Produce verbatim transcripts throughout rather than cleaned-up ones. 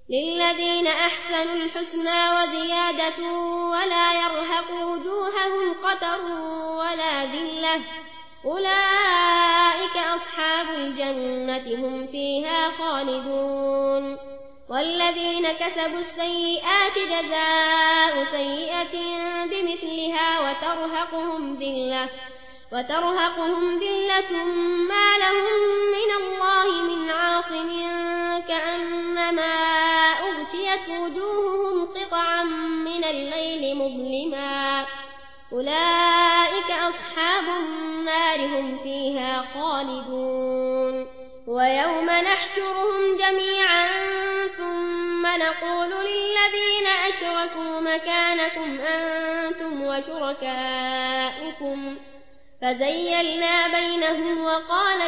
للذين أحسنوا الحسنى وزيادة ولا يرهق وجوههم قتر ولا ذلة أولئك أصحاب الجنة هم فيها خالدون والذين كسبوا السيئات جزاء سيئة بمثلها وترهقهم ذلة وترهقهم ذلة ما لهم من الله من عاصم كأنما أغشيت وجوههم قطعا من الليل مظلما أولئك أصحاب النار هم فيها خالدون ويوم نحشرهم جميعا ثم نقول للذين أشركوا مكانكم أنتم وشركاؤكم فزيلنا بينهم وقال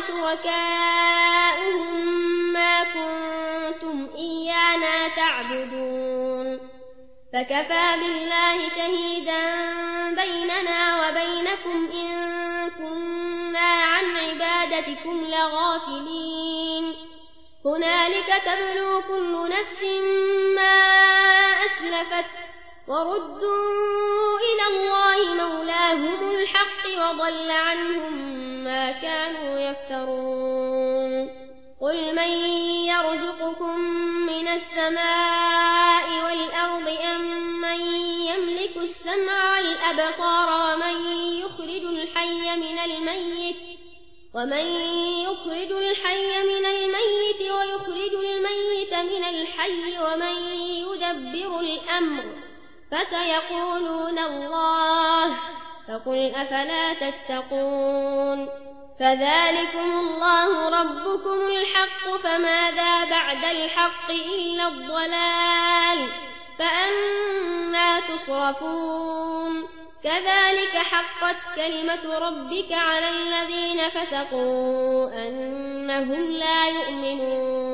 شركاؤهم ما كنتم إيانا تعبدون فكفى بالله شهيدا بيننا وبينكم إن كنا عن عبادتكم لغافلين هنالك تبلو كل نفس ما أسلفت وردوا إلى الله مولاهم الحق وضل عنهم ما كانوا يفترون قل من يرزقكم من السماء والأرض أم من يملك السمع والأبصار ومن يخرج الحي من الميت ومن يخرج الحي من الميت ويخرج الميت من الحي ومن يدبر الأمر فسيقولون الله فقل أفلا تتقون فذلكم الله ربكم الحق فماذا بعد الحق إلا الضلال فأنا تصرفون كذلك حقت كلمة ربك على الذين فسقوا أنهم لا يؤمنون